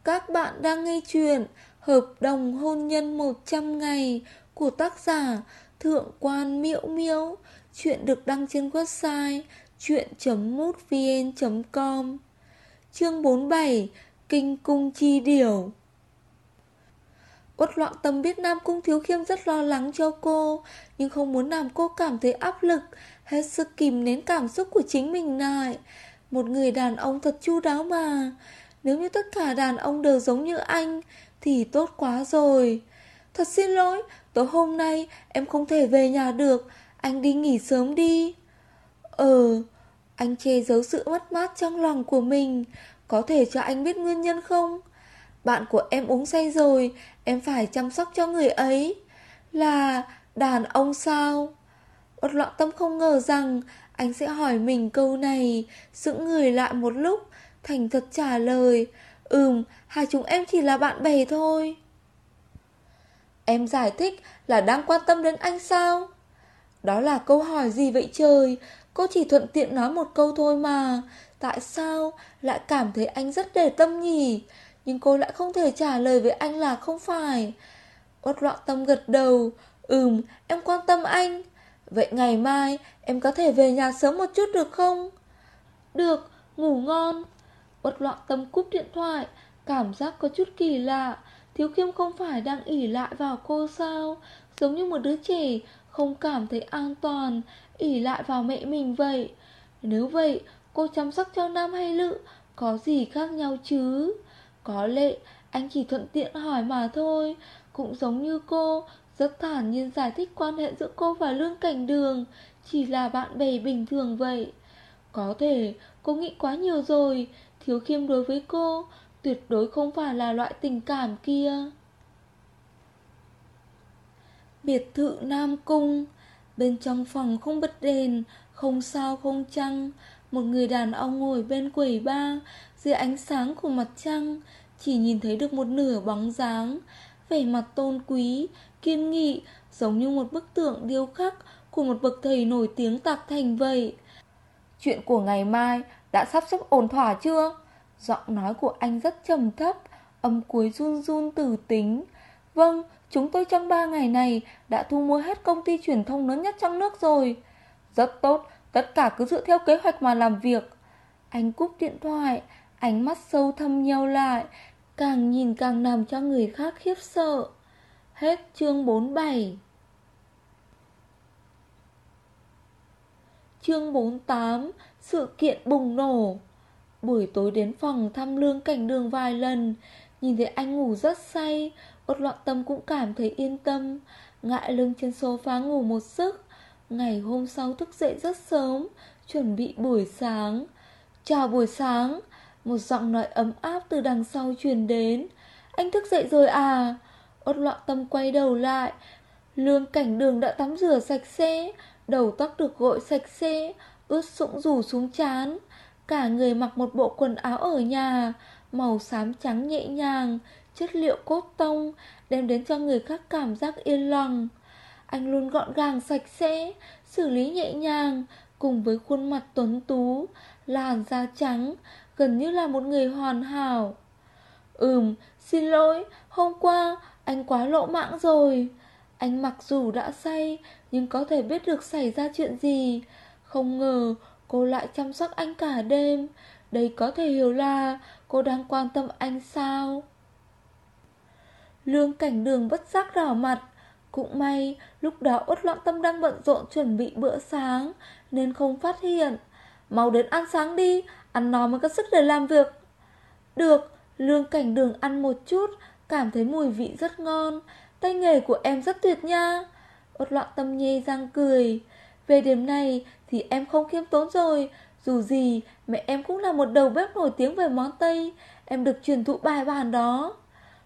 Các bạn đang nghe chuyện Hợp đồng hôn nhân 100 ngày của tác giả Thượng quan Miễu Miễu. Chuyện được đăng trên website chuyện.mútvn.com. Chương 47. Kinh cung chi điểu. Uất Loạn Tâm biết Nam Cung Thiếu Khiêm rất lo lắng cho cô, nhưng không muốn làm cô cảm thấy áp lực, hết sức kìm nén cảm xúc của chính mình lại. Một người đàn ông thật chu đáo mà. Nếu như tất cả đàn ông đều giống như anh thì tốt quá rồi. Thật xin lỗi, tối hôm nay em không thể về nhà được, anh đi nghỉ sớm đi. Anh che giấu sự mất mát trong lòng của mình. Có thể cho anh biết nguyên nhân không? Bạn của em uống say rồi, em phải chăm sóc cho người ấy. Là đàn ông sao? Uất Loạn Tâm không ngờ rằng anh sẽ hỏi mình câu này, sững người lại một lúc, thành thật trả lời. Hai chúng em chỉ là bạn bè thôi. Em giải thích là đang quan tâm đến anh sao? Đó là câu hỏi gì vậy trời? Cô chỉ thuận tiện nói một câu thôi mà. Tại sao lại cảm thấy anh rất để tâm nhỉ? Nhưng cô lại không thể trả lời với anh là không phải. Uất Loạn Tâm gật đầu. Em quan tâm anh. Vậy ngày mai em có thể về nhà sớm một chút được không? Được, ngủ ngon. Uất Loạn Tâm cúp điện thoại, cảm giác có chút kỳ lạ. Thiếu Khiêm không phải đang ỷ lại vào cô sao? Giống như một đứa trẻ không cảm thấy an toàn, ỷ lại vào mẹ mình vậy. Nếu vậy, cô chăm sóc cho nam hay lự có gì khác nhau chứ? Có lẽ anh chỉ thuận tiện hỏi mà thôi. Cũng giống như cô, rất thản nhiên giải thích quan hệ giữa cô và Lương Cảnh Đường, chỉ là bạn bè bình thường vậy. Có thể cô nghĩ quá nhiều rồi. Thiếu Khiêm đối với cô tuyệt đối không phải là loại tình cảm kia. Biệt thự Nam Cung. Bên trong phòng không bật đèn, không sao không trăng. Một người đàn ông ngồi bên quầy bar, dưới ánh sáng của mặt trăng, chỉ nhìn thấy được một nửa bóng dáng. Vẻ mặt tôn quý, kiên nghị, giống như một bức tượng điêu khắc của một bậc thầy nổi tiếng Tạc Thành vậy. Chuyện của ngày mai đã sắp xếp ổn thỏa chưa? Giọng nói của anh rất trầm thấp, âm cuối run run từ tính. Vâng, chúng tôi trong 3 ngày này đã thu mua hết công ty truyền thông lớn nhất trong nước rồi. Rất tốt, tất cả cứ dựa theo kế hoạch mà làm việc. Anh cúp điện thoại, ánh mắt sâu thâm nheo lại, càng nhìn càng làm cho người khác khiếp sợ. Hết chương 47. Chương 48. Sự kiện bùng nổ. Buổi tối đến phòng thăm Lương Cảnh Đường vài lần, nhìn thấy anh ngủ rất say, Uất Loạn Tâm cũng cảm thấy yên tâm, ngại lưng trên sofa ngủ một giấc. Ngày hôm sau thức dậy rất sớm, chuẩn bị buổi sáng. Chào buổi sáng. Một giọng nói ấm áp từ đằng sau truyền đến. Anh thức dậy rồi à? Uất Loạn Tâm quay đầu lại. Lương Cảnh Đường đã tắm rửa sạch sẽ, đầu tóc được gội sạch sẽ, ướt sũng rủ xuống trán. Cả người mặc một bộ quần áo ở nhà, màu xám trắng nhẹ nhàng, chất liệu cốt tông, đem đến cho người khác cảm giác yên lòng. Anh luôn gọn gàng sạch sẽ, xử lý nhẹ nhàng, cùng với khuôn mặt tuấn tú, làn da trắng, gần như là một người hoàn hảo. Xin lỗi, hôm qua anh quá lỗ mãng rồi. Anh mặc dù đã say, nhưng có thể biết được xảy ra chuyện gì. Không ngờ cô lại chăm sóc anh cả đêm. Đây có thể hiểu là cô đang quan tâm anh sao? Lương Cảnh Đường bất giác đỏ mặt. Cũng may lúc đó Uất Loạn Tâm đang bận rộn chuẩn bị bữa sáng, nên không phát hiện. Mau đến ăn sáng đi, ăn no mới có sức để làm việc. Được. Lương Cảnh Đường ăn một chút, cảm thấy mùi vị rất ngon. Tay nghề của em rất tuyệt nha. Uất Loạn Tâm nhe răng cười. Về điểm này thì em không khiêm tốn rồi. Dù gì mẹ em cũng là một đầu bếp nổi tiếng về món Tây. Em được truyền thụ bài bản đó.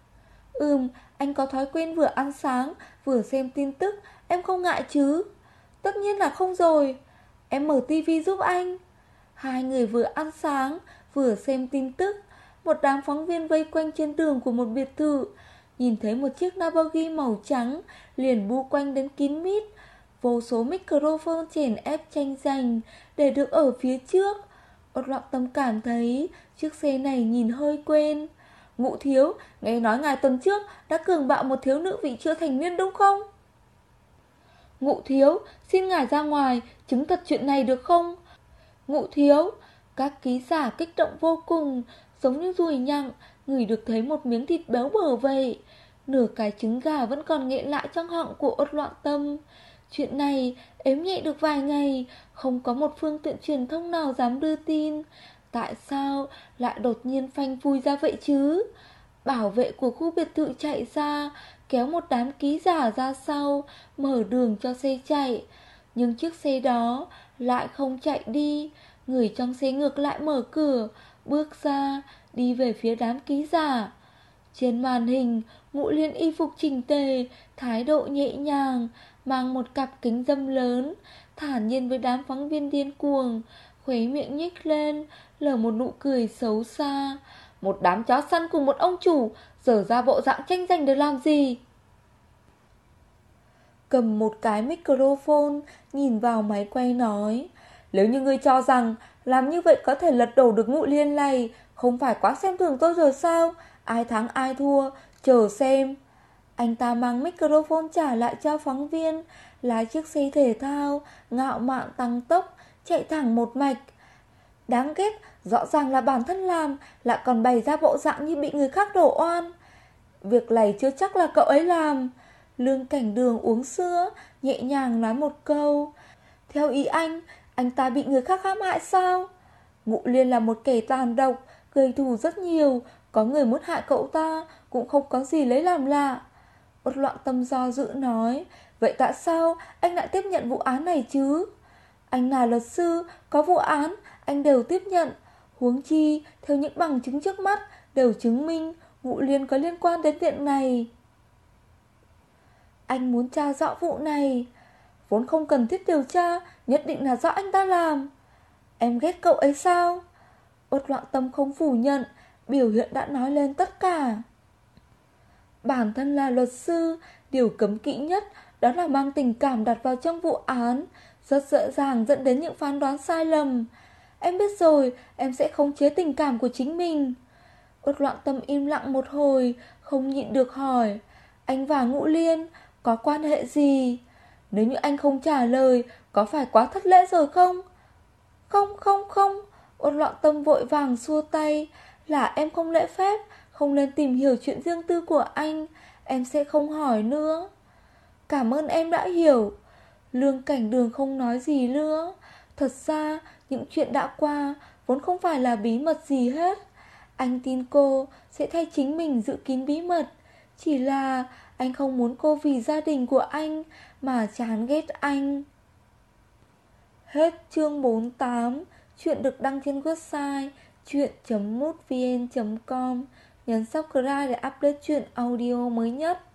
Anh có thói quen vừa ăn sáng vừa xem tin tức, em không ngại chứ? Tất nhiên là không rồi. Em mở tivi giúp anh. Hai người vừa ăn sáng vừa xem tin tức. Một đám phóng viên vây quanh trên tường của một biệt thự. Nhìn thấy một chiếc Lamborghini màu trắng liền bu quanh đến kín mít. Vô số microphone chèn ép tranh giành để được ở phía trước. Uất Loạn Tâm cảm thấy chiếc xe này nhìn hơi quen. Ngũ thiếu, nghe nói ngài tuần trước đã cường bạo một thiếu nữ vị chưa thành niên đúng không? Ngũ thiếu, xin ngài ra ngoài chứng thật chuyện này được không? Ngũ thiếu, các ký giả kích động vô cùng, giống như ruồi nhặng, ngửi được thấy một miếng thịt béo bở vậy. Nửa cái trứng gà vẫn còn nghẹn lại trong họng của Uất Loạn Tâm. Chuyện này ếm nhẹ được vài ngày, không có một phương tiện truyền thông nào dám đưa tin. Tại sao lại đột nhiên phanh phui ra vậy chứ? Bảo vệ của khu biệt thự chạy ra, kéo một đám ký giả ra sau, mở đường cho xe chạy. Nhưng chiếc xe đó lại không chạy đi. Người trong xe ngược lại mở cửa, bước ra, đi về phía đám ký giả. Trên màn hình, Ngũ Liên y phục chỉnh tề, thái độ nhẹ nhàng, mang một cặp kính dâm lớn, thản nhiên với đám phóng viên điên cuồng, khóe miệng nhếch lên, lở một nụ cười xấu xa. Một đám chó săn cùng một ông chủ, dở ra bộ dạng tranh giành để làm gì? Cầm một cái microphone, nhìn vào máy quay nói: nếu như ngươi cho rằng làm như vậy có thể lật đổ được Ngũ Liên này, không phải quá xem thường tôi rồi sao? Ai thắng ai thua, chờ xem. Anh ta mang microphone trả lại cho phóng viên, lái chiếc xe thể thao, ngạo mạn tăng tốc, chạy thẳng một mạch. Đáng ghét, rõ ràng là bản thân làm, lại còn bày ra bộ dạng như bị người khác đổ oan. Việc này chưa chắc là cậu ấy làm. Lương Cảnh Đường uống sữa, nhẹ nhàng nói một câu: theo ý anh ta bị người khác hãm hại sao? Ngũ Liên là một kẻ tàn độc, gây thù rất nhiều, có người muốn hại cậu ta cũng không có gì lấy làm lạ. Uất Loạn Tâm do dự nói: vậy tại sao anh lại tiếp nhận vụ án này chứ? Anh là luật sư, có vụ án anh đều tiếp nhận. Huống chi, theo những bằng chứng trước mắt đều chứng minh Ngũ Liên có liên quan đến việc này. Anh muốn tra rõ vụ này. Vốn không cần thiết điều tra, nhất định là do anh ta làm. Em ghét cậu ấy sao? Uất Loạn Tâm không phủ nhận, biểu hiện đã nói lên tất cả. Bản thân là luật sư, điều cấm kỵ nhất đó là mang tình cảm đặt vào trong vụ án, rất dễ dàng dẫn đến những phán đoán sai lầm. Em biết rồi, em sẽ khống chế tình cảm của chính mình. Uất Loạn Tâm im lặng một hồi, không nhịn được hỏi: anh và Ngũ Liên có quan hệ gì? Nếu như anh không trả lời, có phải quá thất lễ rồi không? Không. Uất Loạn Tâm vội vàng xua tay: là em không lễ phép, không nên tìm hiểu chuyện riêng tư của anh. Em sẽ không hỏi nữa. Cảm ơn em đã hiểu. Lương Cảnh Đường không nói gì nữa. Thật ra những chuyện đã qua vốn không phải là bí mật gì hết. Anh tin cô sẽ thay chính mình giữ kín bí mật. Chỉ là anh không muốn cô vì gia đình của anh mà chán ghét anh. Hết chương 48. Chuyện được đăng trên website chuyện.mútvn.com. Nhấn subscribe để update chuyện audio mới nhất.